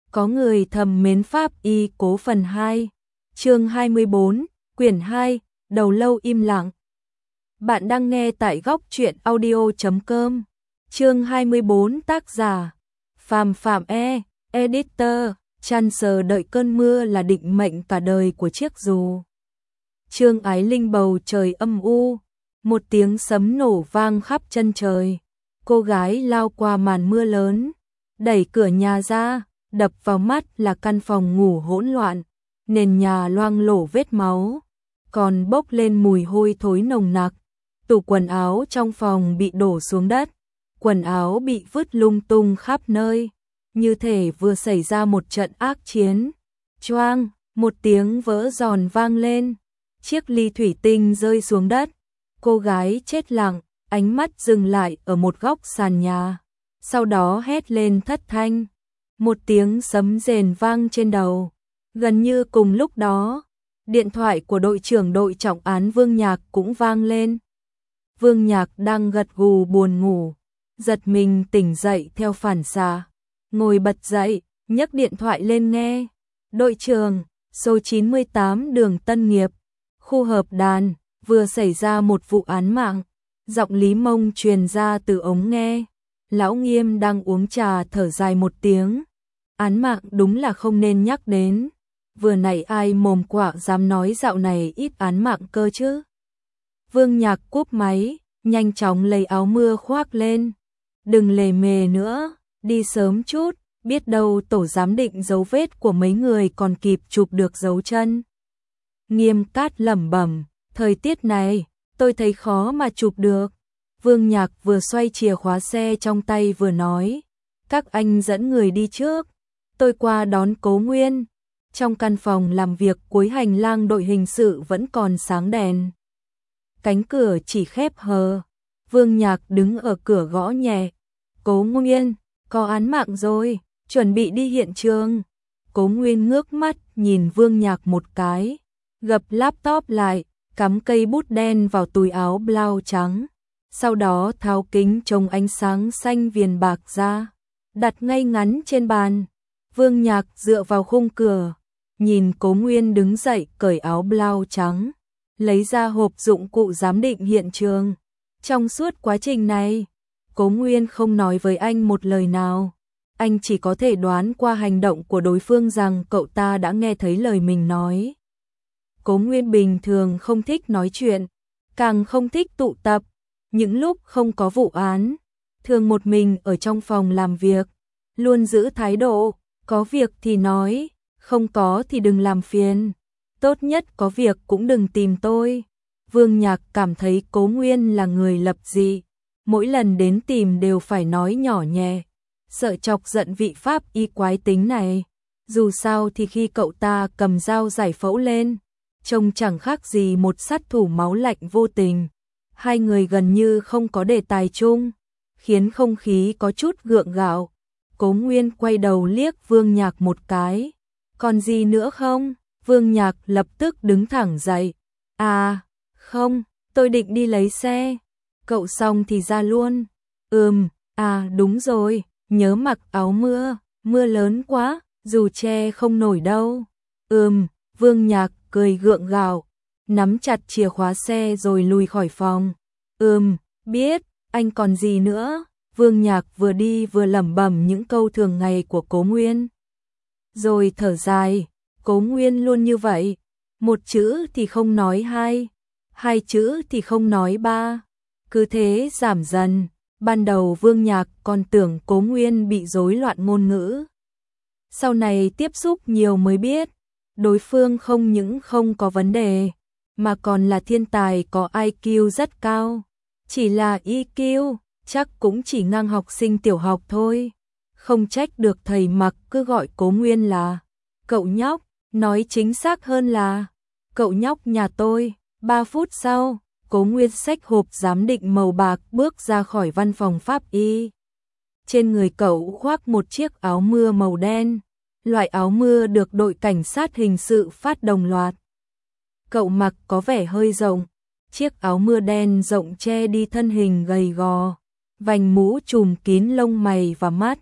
Có người thầm mến pháp y cố phần 2. Chương 24, quyển 2, đầu lâu im lặng. Bạn đang nghe tại góc truyện audio.com. Chương 24, tác giả Phạm Phạm editor. Chăn sờ đợi cơn mưa là định mệnh cả đời của chiếc dù. Trương Ái Linh bầu trời âm u, một tiếng sấm nổ vang khắp chân trời. Cô gái lao qua màn mưa lớn, đẩy cửa nhà ra, đập vào mắt là căn phòng ngủ hỗn loạn, nền nhà loang lổ vết máu, còn bốc lên mùi hôi thối nồng nặc. Tủ quần áo trong phòng bị đổ xuống đất, quần áo bị vứt lung tung khắp nơi, như thể vừa xảy ra một trận ác chiến. Choang, một tiếng vỡ giòn vang lên, chiếc ly thủy tinh rơi xuống đất. Cô gái chết lặng, ánh mắt dừng lại ở một góc sàn nhà, sau đó hét lên thất thanh. Một tiếng sấm rền vang trên đầu. Gần như cùng lúc đó, điện thoại của đội trưởng đội trọng án Vương Nhạc cũng vang lên. Vương Nhạc đang gật gù buồn ngủ, giật mình tỉnh dậy theo phản xạ, ngồi bật dậy, nhấc điện thoại lên nghe. Đội trưởng, số 98 đường Tân Nghiệp, khu hợp đàn, vừa xảy ra một vụ án mạng. Giọng Lý Mông truyền ra từ ống nghe. Lão Nghiêm đang uống trà thở dài một tiếng. Án mạng đúng là không nên nhắc đến. Vừa nãy ai mồm quạ dám nói dạo này ít án mạng cơ chứ. Vương Nhạc cúp máy, nhanh chóng lấy áo mưa khoác lên. Đừng lề mề nữa, đi sớm chút, biết đâu tổ giám định dấu vết của mấy người còn kịp chụp được dấu chân. Nghiêm Cát lẩm bẩm, thời tiết này, tôi thấy khó mà chụp được. Vương Nhạc vừa xoay chìa khóa xe trong tay vừa nói, các anh dẫn người đi trước, tôi qua đón Cố Nguyên. Trong căn phòng làm việc cuối hành lang đội hình sự vẫn còn sáng đèn. Cánh cửa chỉ khép hờ. Vương Nhạc đứng ở cửa gõ nhẹ. Cố Nguyên, có án mạng rồi, chuẩn bị đi hiện trường. Cố Nguyên ngước mắt nhìn Vương Nhạc một cái, gập laptop lại, cắm cây bút đen vào túi áo blau trắng. Sau đó tháo kính chống ánh sáng xanh viền bạc ra, đặt ngay ngắn trên bàn. Vương Nhạc dựa vào khung cửa, nhìn Cố Nguyên đứng dậy cởi áo blau trắng, lấy ra hộp dụng cụ giám định hiện trường. Trong suốt quá trình này, Cố Nguyên không nói với anh một lời nào. Anh chỉ có thể đoán qua hành động của đối phương rằng cậu ta đã nghe thấy lời mình nói. Cố Nguyên bình thường không thích nói chuyện, càng không thích tụ tập. Những lúc không có vụ án, thường một mình ở trong phòng làm việc, luôn giữ thái độ, có việc thì nói, không có thì đừng làm phiền, tốt nhất có việc cũng đừng tìm tôi. Vương Nhạc cảm thấy Cố Nguyên là người lập dị, mỗi lần đến tìm đều phải nói nhỏ nhẹ, sợ chọc giận vị pháp y quái tính này. Dù sao thì khi cậu ta cầm dao giải phẫu lên, trông chẳng khác gì một sát thủ máu lạnh vô tình. Hai người gần như không có đề tài chung, khiến không khí có chút gượng gạo. Cố Nguyên quay đầu liếc Vương Nhạc một cái. Còn gì nữa không? Vương Nhạc lập tức đứng thẳng dậy. À, không, tôi định đi lấy xe. Cậu xong thì ra luôn. À đúng rồi, nhớ mặc áo mưa, mưa lớn quá, dù che không nổi đâu. Vương Nhạc cười gượng gạo, nắm chặt chìa khóa xe rồi lùi khỏi phòng. Biết, anh còn gì nữa? Vương Nhạc vừa đi vừa lẩm bẩm những câu thường ngày của Cố Nguyên. Rồi thở dài, Cố Nguyên luôn như vậy, một chữ thì không nói hai, hai chữ thì không nói ba, cứ thế giảm dần. Ban đầu Vương Nhạc còn tưởng Cố Nguyên bị rối loạn ngôn ngữ. Sau này tiếp xúc nhiều mới biết, đối phương không những không có vấn đề, mà còn là thiên tài có IQ rất cao. Chỉ là EQ, chắc cũng chỉ ngang học sinh tiểu học thôi. Không trách được thầy Mặc cứ gọi Cố Nguyên là cậu nhóc, nói chính xác hơn là cậu nhóc nhà tôi. 3 phút sau, Cố Nguyên xách hộp giám định màu bạc bước ra khỏi văn phòng pháp y. Trên người cậu khoác một chiếc áo mưa màu đen, loại áo mưa được đội cảnh sát hình sự phát đồng loạt. Cậu mặc có vẻ hơi rộng, chiếc áo mưa đen rộng che đi thân hình gầy gò, vành mũ trùm kín lông mày và mắt,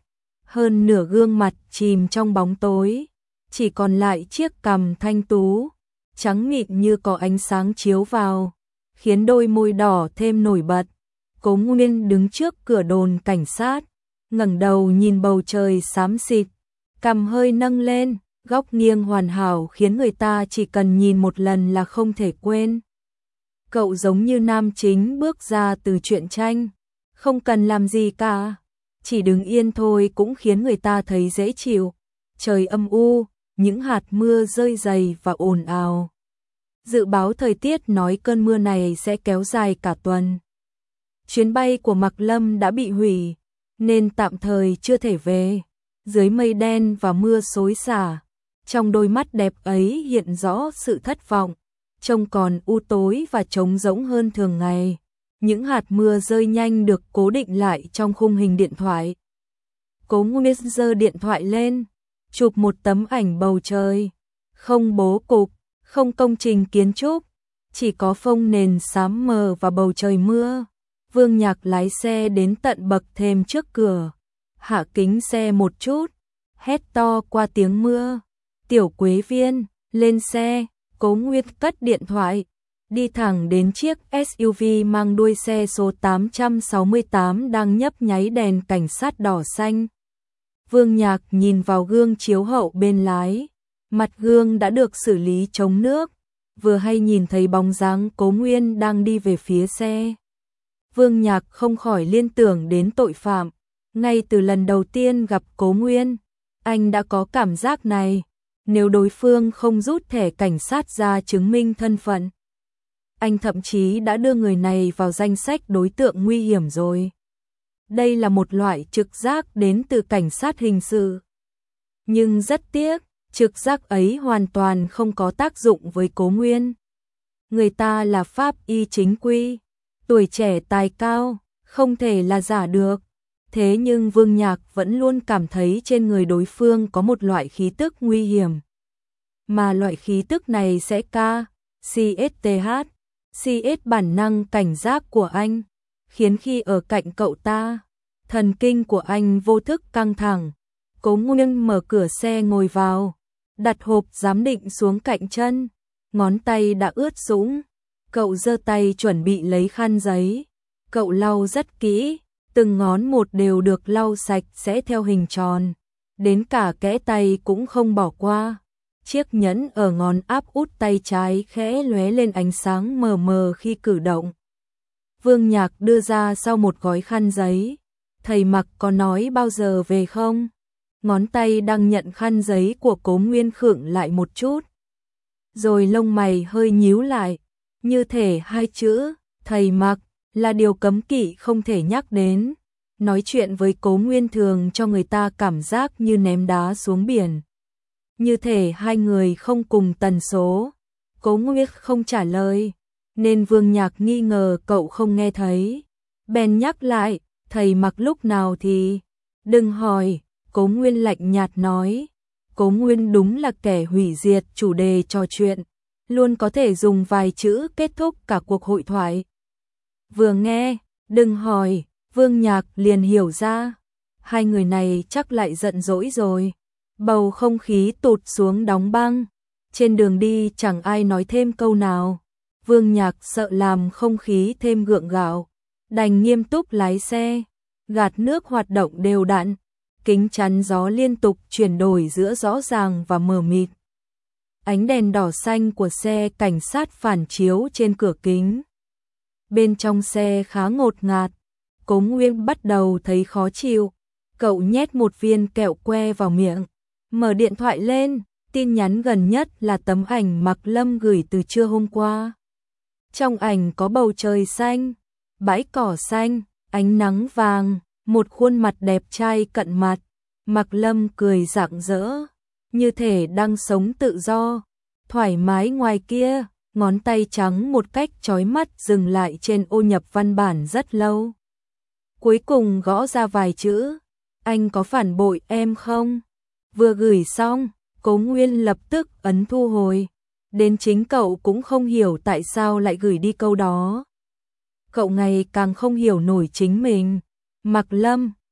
hơn nửa gương mặt chìm trong bóng tối, chỉ còn lại chiếc cằm thanh tú, trắng mịn như có ánh sáng chiếu vào, khiến đôi môi đỏ thêm nổi bật. Cố Nguyên đứng trước cửa đồn cảnh sát, ngẩng đầu nhìn bầu trời xám xịt, cằm hơi nâng lên, góc nghiêng hoàn hảo khiến người ta chỉ cần nhìn một lần là không thể quên. Cậu giống như nam chính bước ra từ truyện tranh, không cần làm gì cả, chỉ đứng yên thôi cũng khiến người ta thấy dễ chịu. Trời âm u, những hạt mưa rơi dày và ồn ào. Dự báo thời tiết nói cơn mưa này sẽ kéo dài cả tuần. Chuyến bay của Mạc Lâm đã bị hủy, nên tạm thời chưa thể về. Dưới mây đen và mưa xối xả, trong đôi mắt đẹp ấy hiện rõ sự thất vọng, trông còn u tối và trống rỗng hơn thường ngày. Những hạt mưa rơi nhanh được cố định lại trong khung hình điện thoại. Cố Nguyên giơ điện thoại lên, chụp một tấm ảnh bầu trời, không bố cục, không công trình kiến trúc, chỉ có phông nền xám mờ và bầu trời mưa. Vương Nhạc lái xe đến tận bậc thềm trước cửa, hạ kính xe một chút, hét to qua tiếng mưa. Tiểu Quế Viên, lên xe. Cố Nguyên cất điện thoại, đi thẳng đến chiếc SUV mang đuôi xe số 868 đang nhấp nháy đèn cảnh sát đỏ xanh. Vương Nhạc nhìn vào gương chiếu hậu bên lái, mặt gương đã được xử lý chống nước, vừa hay nhìn thấy bóng dáng Cố Nguyên đang đi về phía xe. Vương Nhạc không khỏi liên tưởng đến tội phạm, ngay từ lần đầu tiên gặp Cố Nguyên, anh đã có cảm giác này, nếu đối phương không rút thẻ cảnh sát ra chứng minh thân phận. Anh thậm chí đã đưa người này vào danh sách đối tượng nguy hiểm rồi. Đây là một loại trực giác đến từ cảnh sát hình sự. Nhưng rất tiếc, trực giác ấy hoàn toàn không có tác dụng với Cố Nguyên. Người ta là pháp y chính quy, tuổi trẻ tài cao, không thể là giả được. Thế nhưng Vương Nhạc vẫn luôn cảm thấy trên người đối phương có một loại khí tức nguy hiểm. Mà loại khí tức này sẽ CS bản năng cảnh giác của anh, khiến khi ở cạnh cậu ta, thần kinh của anh vô thức căng thẳng. Cố Nguyên mở cửa xe ngồi vào, đặt hộp giám định xuống cạnh chân, ngón tay đã ướt sũng. Cậu giơ tay chuẩn bị lấy khăn giấy, cậu lau rất kỹ, từng ngón một đều được lau sạch sẽ theo hình tròn, đến cả kẽ tay cũng không bỏ qua. Chiếc nhẫn ở ngón áp út tay trái khẽ lóe lên ánh sáng mờ mờ khi cử động. Vương Nhạc đưa ra sau một gói khăn giấy. Thầy Mặc có nói bao giờ về không? Ngón tay đang nhận khăn giấy của Cố Nguyên khựng lại một chút. Rồi lông mày hơi nhíu lại, như thể hai chữ, thầy Mặc, là điều cấm kỵ không thể nhắc đến. Nói chuyện với Cố Nguyên thường cho người ta cảm giác như ném đá xuống biển. Như thể hai người không cùng tần số. Cố Nguyên không trả lời, nên Vương Nhạc nghi ngờ cậu không nghe thấy. Bèn nhắc lại, thầy Mặc lúc nào thì... Đừng hỏi, Cố Nguyên lạnh nhạt nói. Cố Nguyên đúng là kẻ hủy diệt chủ đề trò chuyện, luôn có thể dùng vài chữ kết thúc cả cuộc hội thoại. Vừa nghe, đừng hỏi, Vương Nhạc liền hiểu ra. Hai người này chắc lại giận dỗi rồi. Bầu không khí tụt xuống đóng băng. Trên đường đi chẳng ai nói thêm câu nào. Vương Nhạc sợ làm không khí thêm gượng gạo, đành nghiêm túc lái xe, gạt nước hoạt động đều đặn, kính chắn gió liên tục chuyển đổi giữa rõ ràng và mờ mịt. Ánh đèn đỏ xanh của xe cảnh sát phản chiếu trên cửa kính. Bên trong xe khá ngột ngạt, Cố Nguyên bắt đầu thấy khó chịu. Cậu nhét một viên kẹo que vào miệng, mở điện thoại lên, tin nhắn gần nhất là tấm ảnh Mạc Lâm gửi từ trưa hôm qua. Trong ảnh có bầu trời xanh, bãi cỏ xanh, ánh nắng vàng, một khuôn mặt đẹp trai cận mặt. Mạc Lâm cười rạng rỡ, như thể đang sống tự do, thoải mái ngoài kia, ngón tay trắng một cách chói mắt dừng lại trên ô nhập văn bản rất lâu. Cuối cùng gõ ra vài chữ, anh có phản bội em không? Vừa gửi xong, Cố Nguyên lập tức ấn thu hồi. Đến chính cậu cũng không hiểu tại sao lại gửi đi câu đó. Cậu ngày càng không hiểu nổi chính mình. Mạc Lâm,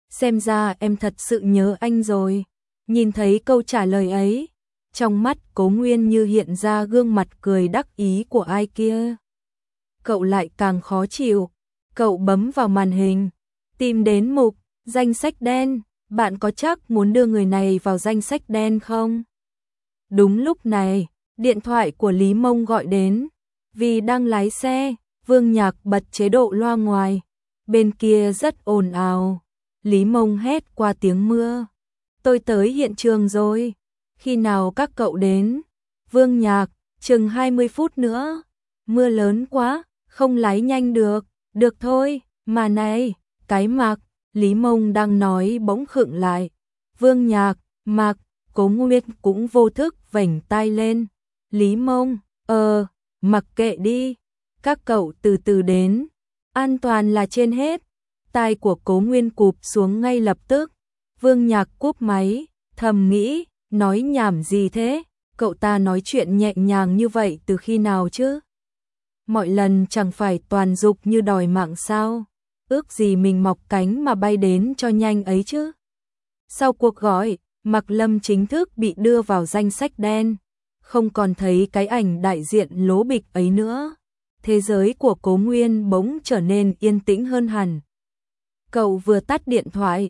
xem ra em thật sự nhớ anh rồi. Nhìn thấy câu trả lời ấy, trong mắt Cố Nguyên như hiện ra gương mặt cười đắc ý của ai kia. Cậu lại càng khó chịu, cậu bấm vào màn hình, tìm đến mục danh sách đen, bạn có chắc muốn đưa người này vào danh sách đen không? Đúng lúc này, điện thoại của Lý Mông gọi đến, vì đang lái xe, Vương Nhạc bật chế độ loa ngoài, bên kia rất ồn ào. Lý Mông hét qua tiếng mưa, tôi tới hiện trường rồi, khi nào các cậu đến? Vương Nhạc, chừng 20 phút nữa, mưa lớn quá, không lái nhanh được thôi, mà này, cái Mạc, Lý Mông đang nói bỗng khựng lại. Vương Nhạc, Mạc, Cố Nguyên cũng vô thức vểnh tai lên. Lý Mông, mặc kệ đi, các cậu từ từ đến, an toàn là trên hết. Tai của Cố Nguyên cụp xuống ngay lập tức. Vương Nhạc cúp máy, thầm nghĩ, nói nhảm gì thế, cậu ta nói chuyện nhẹ nhàng như vậy từ khi nào chứ? Mọi lần chẳng phải toàn dục như đòi mạng sao, ước gì mình mọc cánh mà bay đến cho nhanh ấy chứ. Sau cuộc gọi, Mạc Lâm chính thức bị đưa vào danh sách đen, không còn thấy cái ảnh đại diện lố bịch ấy nữa. Thế giới của Cố Nguyên bỗng trở nên yên tĩnh hơn hẳn. Cậu vừa tắt điện thoại,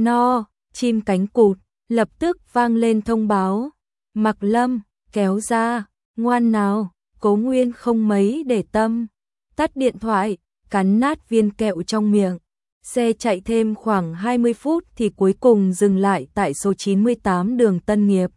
chim cánh cụt, lập tức vang lên thông báo. Mạc Lâm, kéo ra, ngoan nào. Cố Nguyên không mấy để tâm, tắt điện thoại, cắn nát viên kẹo trong miệng. Xe chạy thêm khoảng 20 phút thì cuối cùng dừng lại tại số 98 đường Tân Nghiệp.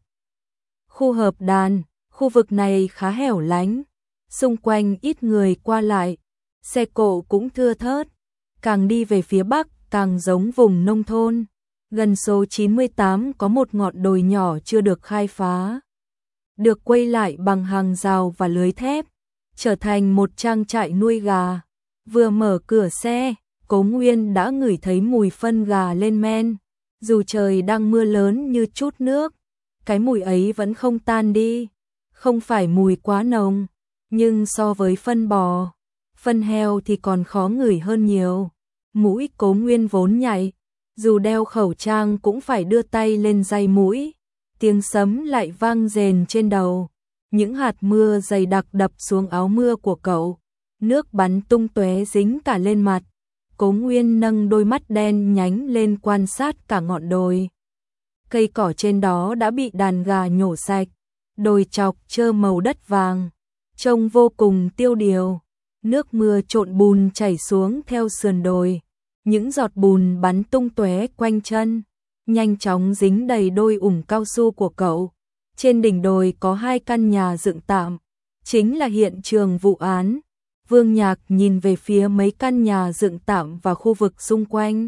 Khu hợp đàn, khu vực này khá hẻo lánh, xung quanh ít người qua lại, xe cộ cũng thưa thớt, càng đi về phía bắc càng giống vùng nông thôn. Gần số 98 có một ngọn đồi nhỏ chưa được khai phá, được quây lại bằng hàng rào và lưới thép, trở thành một trang trại nuôi gà. Vừa mở cửa xe, Cố Nguyên đã ngửi thấy mùi phân gà lên men. Dù trời đang mưa lớn như chút nước, cái mùi ấy vẫn không tan đi. Không phải mùi quá nồng, nhưng so với phân bò, phân heo thì còn khó ngửi hơn nhiều. Mũi Cố Nguyên vốn nhạy, dù đeo khẩu trang cũng phải đưa tay lên day mũi. Tiếng sấm lại vang rền trên đầu, những hạt mưa dày đặc đập xuống áo mưa của cậu, nước bắn tung tóe dính cả lên mặt. Cố Nguyên nâng đôi mắt đen nhánh lên quan sát cả ngọn đồi. Cây cỏ trên đó đã bị đàn gà nhổ sạch, đồi chọc trơ màu đất vàng, trông vô cùng tiêu điều. Nước mưa trộn bùn chảy xuống theo sườn đồi, những giọt bùn bắn tung tóe quanh chân, nhanh chóng dính đầy đôi ủng cao su của cậu. Trên đỉnh đồi có 2 căn nhà dựng tạm, chính là hiện trường vụ án. Vương Nhạc nhìn về phía mấy căn nhà dựng tạm và khu vực xung quanh.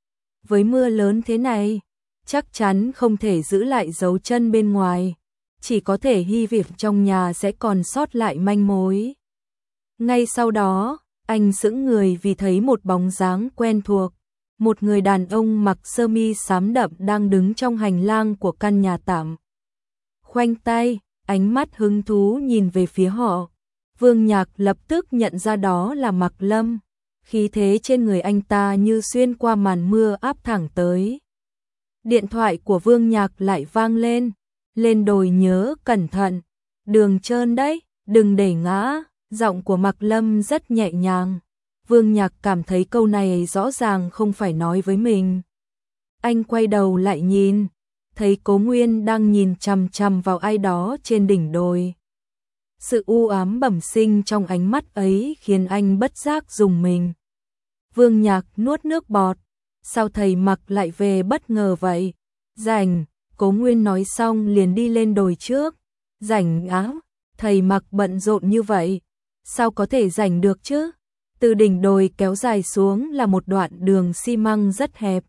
Với mưa lớn thế này, chắc chắn không thể giữ lại dấu chân bên ngoài, chỉ có thể hy vọng trong nhà sẽ còn sót lại manh mối. Ngay sau đó, anh sững người vì thấy một bóng dáng quen thuộc. Một người đàn ông mặc sơ mi xám đậm đang đứng trong hành lang của căn nhà tạm. Khoanh tay, ánh mắt hứng thú nhìn về phía họ. Vương Nhạc lập tức nhận ra đó là Mạc Lâm. Khí thế trên người anh ta như xuyên qua màn mưa áp thẳng tới. Điện thoại của Vương Nhạc lại vang lên. Lên đồi nhớ cẩn thận, đường trơn đấy, đừng để ngã. Giọng của Mạc Lâm rất nhẹ nhàng. Vương Nhạc cảm thấy câu này rõ ràng không phải nói với mình. Anh quay đầu lại nhìn, thấy Cố Nguyên đang nhìn chằm chằm vào ai đó trên đỉnh đồi. Sự u ám bẩm sinh trong ánh mắt ấy khiến anh bất giác rùng mình. Vương Nhạc nuốt nước bọt, sao thầy Mạc lại về bất ngờ vậy? Rảnh, Cố Nguyên nói xong liền đi lên đồi trước. Rảnh á, thầy Mạc bận rộn như vậy, sao có thể rảnh được chứ? Từ đỉnh đồi kéo dài xuống là một đoạn đường xi măng rất hẹp.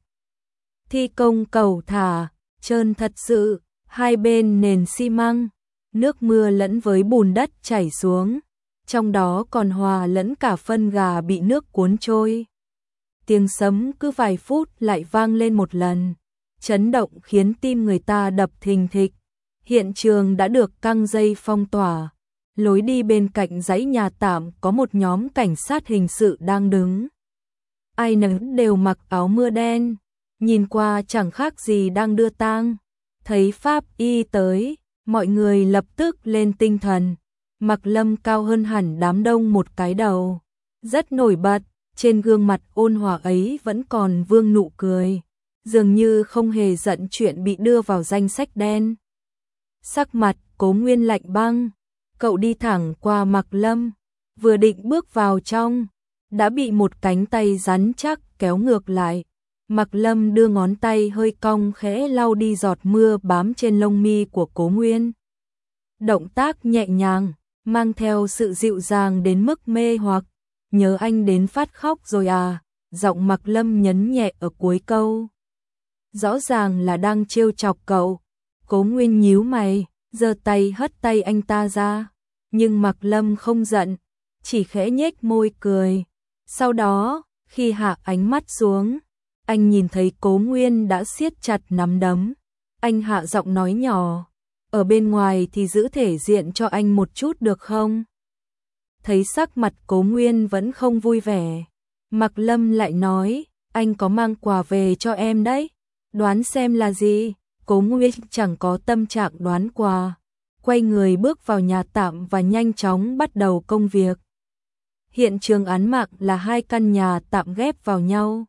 Thi công cầu thả, trơn thật sự, hai bên nền xi măng, nước mưa lẫn với bùn đất chảy xuống, trong đó còn hòa lẫn cả phân gà bị nước cuốn trôi. Tiếng sấm cứ vài phút lại vang lên một lần, chấn động khiến tim người ta đập thình thịch. Hiện trường đã được căng dây phong tỏa. Lối đi bên cạnh dãy nhà tạm có một nhóm cảnh sát hình sự đang đứng. Ai nấy đều mặc áo mưa đen, nhìn qua chẳng khác gì đang đưa tang. Thấy pháp y tới, mọi người lập tức lên tinh thần. Mạc Lâm cao hơn hẳn đám đông một cái đầu, rất nổi bật, trên gương mặt ôn hòa ấy vẫn còn vương nụ cười, dường như không hề giận chuyện bị đưa vào danh sách đen. Sắc mặt Cố Nguyên lạnh băng, cậu đi thẳng qua Mạc Lâm, vừa định bước vào trong, đã bị một cánh tay rắn chắc kéo ngược lại. Mạc Lâm đưa ngón tay hơi cong khẽ lau đi giọt mưa bám trên lông mi của Cố Nguyên. Động tác nhẹ nhàng, mang theo sự dịu dàng đến mức mê hoặc. Nhớ anh đến phát khóc rồi à? Giọng Mạc Lâm nhấn nhẹ ở cuối câu. Rõ ràng là đang trêu chọc cậu. Cố Nguyên nhíu mày, giơ tay hất tay anh ta ra. Nhưng Mạc Lâm không giận, chỉ khẽ nhếch môi cười. Sau đó, khi hạ ánh mắt xuống, anh nhìn thấy Cố Nguyên đã siết chặt nắm đấm. Anh hạ giọng nói nhỏ, ở bên ngoài thì giữ thể diện cho anh một chút được không? Thấy sắc mặt Cố Nguyên vẫn không vui vẻ, Mạc Lâm lại nói, anh có mang quà về cho em đấy. Đoán xem là gì? Cố Nguyên chẳng có tâm trạng đoán quà, quay người bước vào nhà tạm và nhanh chóng bắt đầu công việc. Hiện trường án mạng là 2 căn nhà tạm ghép vào nhau.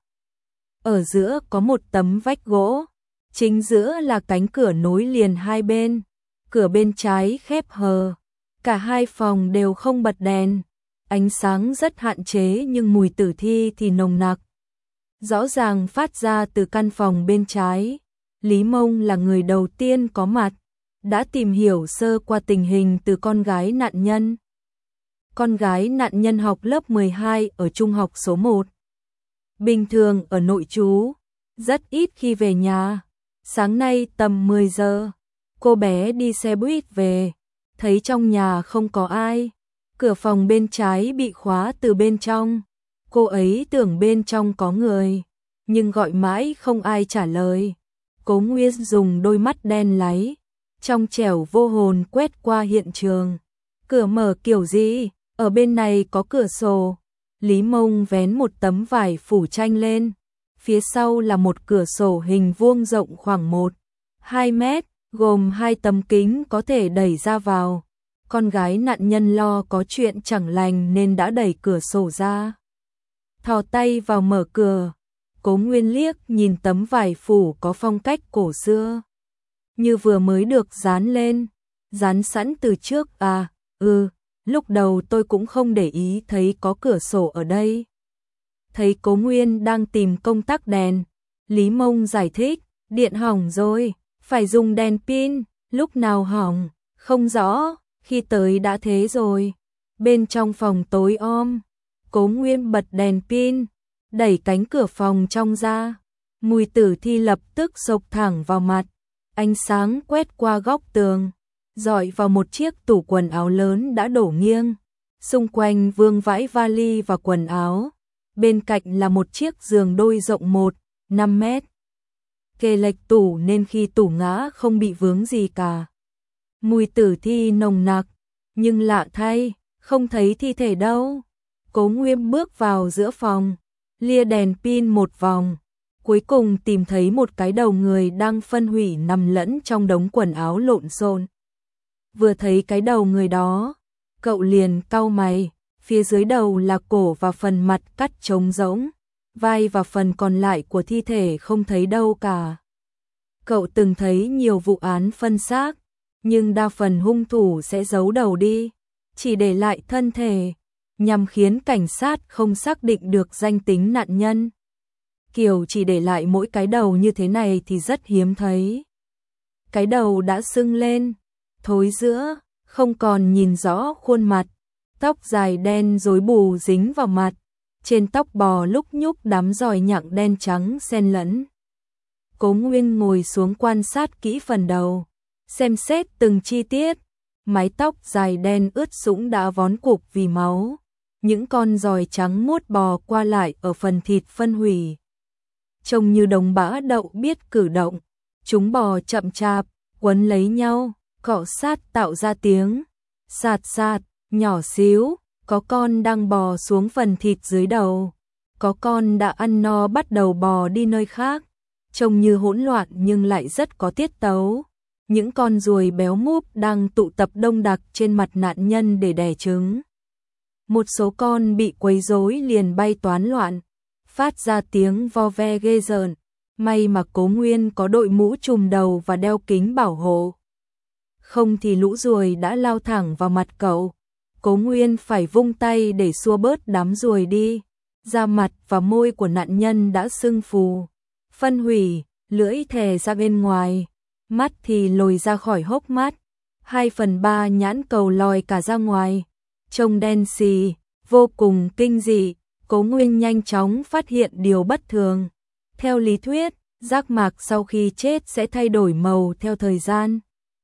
Ở giữa có một tấm vách gỗ, chính giữa là cánh cửa nối liền hai bên. Cửa bên trái khép hờ, cả 2 phòng đều không bật đèn. Ánh sáng rất hạn chế nhưng mùi tử thi thì nồng nặc. Rõ ràng phát ra từ căn phòng bên trái. Lý Mông là người đầu tiên có mặt, đã tìm hiểu sơ qua tình hình từ con gái nạn nhân. Con gái nạn nhân học lớp 12 ở trung học số 1. Bình thường ở nội trú, rất ít khi về nhà. Sáng nay tầm 10 giờ, cô bé đi xe buýt về, thấy trong nhà không có ai. Cửa phòng bên trái bị khóa từ bên trong. Cô ấy tưởng bên trong có người, nhưng gọi mãi không ai trả lời. Cố Nguyên dùng đôi mắt đen láy, trong trẻo vô hồn quét qua hiện trường. Cửa mở kiểu gì? Ở bên này có cửa sổ. Lý Mông vén một tấm vải phủ tranh lên. Phía sau là một cửa sổ hình vuông rộng khoảng 1-2 mét, gồm 2 tấm kính có thể đẩy ra vào. Con gái nạn nhân lo có chuyện chẳng lành nên đã đẩy cửa sổ ra. Thò tay vào mở cửa. Cố Nguyên liếc nhìn tấm vải phủ có phong cách cổ xưa, như vừa mới được dán lên. Dán sẵn từ trước à? Lúc đầu tôi cũng không để ý thấy có cửa sổ ở đây. Thấy Cố Nguyên đang tìm công tắc đèn, Lý Mông giải thích, điện hỏng rồi, phải dùng đèn pin. Lúc nào hỏng? Không rõ, khi tới đã thế rồi. Bên trong phòng tối om. Cố Nguyên bật đèn pin, đẩy cánh cửa phòng trong ra. Mùi tử thi lập tức xộc thẳng vào mặt. Ánh sáng quét qua góc tường, rọi vào một chiếc tủ quần áo lớn đã đổ nghiêng. Xung quanh vương vãi vali và quần áo. Bên cạnh là một chiếc giường đôi rộng 1-5 mét. Kề lệch tủ nên khi tủ ngã không bị vướng gì cả. Mùi tử thi nồng nặc, nhưng lạ thay, không thấy thi thể đâu. Cố Nguyên bước vào giữa phòng, lia đèn pin một vòng, cuối cùng tìm thấy một cái đầu người đang phân hủy nằm lẫn trong đống quần áo lộn xộn. Vừa thấy cái đầu người đó, cậu liền cau mày, phía dưới đầu là cổ và phần mặt cắt trống rỗng, vai và phần còn lại của thi thể không thấy đâu cả. Cậu từng thấy nhiều vụ án phân xác, nhưng đa phần hung thủ sẽ giấu đầu đi, chỉ để lại thân thể, nhằm khiến cảnh sát không xác định được danh tính nạn nhân. Kiểu chỉ để lại mỗi cái đầu như thế này thì rất hiếm thấy. Cái đầu đã sưng lên, thối rữa, không còn nhìn rõ khuôn mặt, tóc dài đen rối bù dính vào mặt, trên tóc bò lúc nhúc đám giòi nhặng đen trắng xen lẫn. Cố Nguyên ngồi xuống quan sát kỹ phần đầu, xem xét từng chi tiết. Mái tóc dài đen ướt sũng đã vón cục vì máu. Những con giòi trắng muốt bò qua lại ở phần thịt phân hủy, trông như đống bã đậu biết cử động. Chúng bò chậm chạp, quấn lấy nhau, cọ sát tạo ra tiếng sạt sạt nhỏ xíu. Có con đang bò xuống phần thịt dưới đầu, có con đã ăn no bắt đầu bò đi nơi khác. trông như hỗn loạn nhưng lại rất có tiết tấu. Những con ruồi béo múp đang tụ tập đông đặc trên mặt nạn nhân để đẻ trứng. Một số con bị quấy rối liền bay toán loạn, phát ra tiếng vo ve ghê rợn. May mà Cố Nguyên có đội mũ trùm đầu và đeo kính bảo hộ. Không thì lũ ruồi đã lao thẳng vào mặt cậu. Cố Nguyên phải vung tay để xua bớt đám ruồi đi. Da mặt và môi của nạn nhân đã sưng phù, phân hủy, lưỡi thè ra bên ngoài, mắt thì lồi ra khỏi hốc mắt, 2/3 nhãn cầu lòi cả ra ngoài, trông đen xì, vô cùng kinh dị. Cố Nguyên nhanh chóng phát hiện điều bất thường. Theo lý thuyết, giác mạc sau khi chết sẽ thay đổi màu theo thời gian,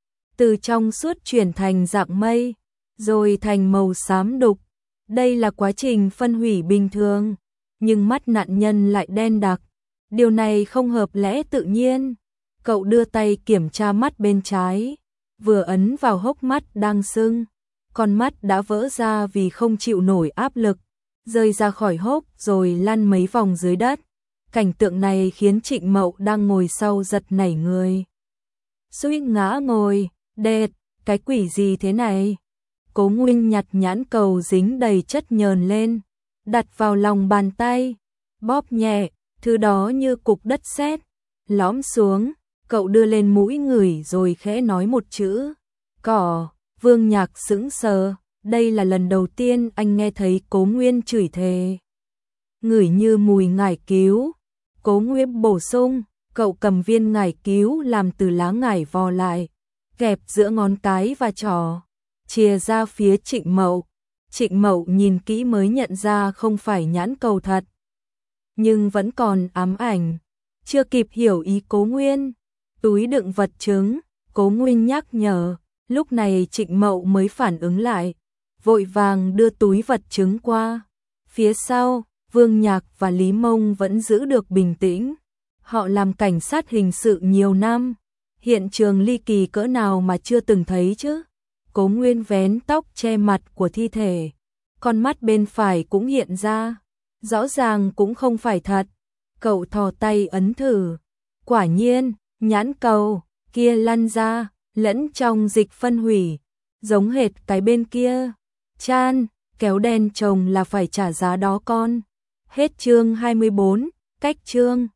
từ trong suốt chuyển thành dạng mây, rồi thành màu xám đục. Đây là quá trình phân hủy bình thường, nhưng mắt nạn nhân lại đen đặc. Điều này không hợp lẽ tự nhiên. Cậu đưa tay kiểm tra mắt bên trái, vừa ấn vào hốc mắt đang sưng, con mắt đã vỡ ra vì không chịu nổi áp lực, rơi ra khỏi hốc rồi lăn mấy vòng dưới đất. Cảnh tượng này khiến Trịnh Mậu đang ngồi sau giật nảy người. Suýt ngã ngồi, đệt, cái quỷ gì thế này? Cố Nguyên nhặt nhãn cầu dính đầy chất nhờn lên, đặt vào lòng bàn tay, bóp nhẹ, thứ đó như cục đất sét lõm xuống. Cậu đưa lên mũi ngửi rồi khẽ nói một chữ, cỏ. Vương Nhạc sững sờ, đây là lần đầu tiên anh nghe thấy Cố Nguyên chửi thề. Ngửi như mùi ngải cứu. Cố Nguyên bổ sung, cậu cầm viên ngải cứu làm từ lá ngải vò lại, kẹp giữa ngón cái và trỏ, chìa ra phía Trịnh Mậu. Trịnh Mậu nhìn kỹ mới nhận ra không phải nhãn cầu thật, nhưng vẫn còn ám ảnh, chưa kịp hiểu ý Cố Nguyên. Túi đựng vật chứng, Cố Nguyên nhắc nhở. Lúc này Trịnh Mậu mới phản ứng lại, vội vàng đưa túi vật chứng qua. Phía sau, Vương Nhạc và Lý Mông vẫn giữ được bình tĩnh. Họ làm cảnh sát hình sự nhiều năm, hiện trường ly kỳ cỡ nào mà chưa từng thấy chứ. Cố Nguyên vén tóc che mặt của thi thể, con mắt bên phải cũng hiện ra, rõ ràng cũng không phải thật. Cậu thò tay ấn thử, quả nhiên, nhãn cầu kia lăn ra, lẫn trong dịch phân hủy, giống hệt cái bên kia. Chan, kéo đen chồng là phải trả giá đó con. Hết chương 24, cách chương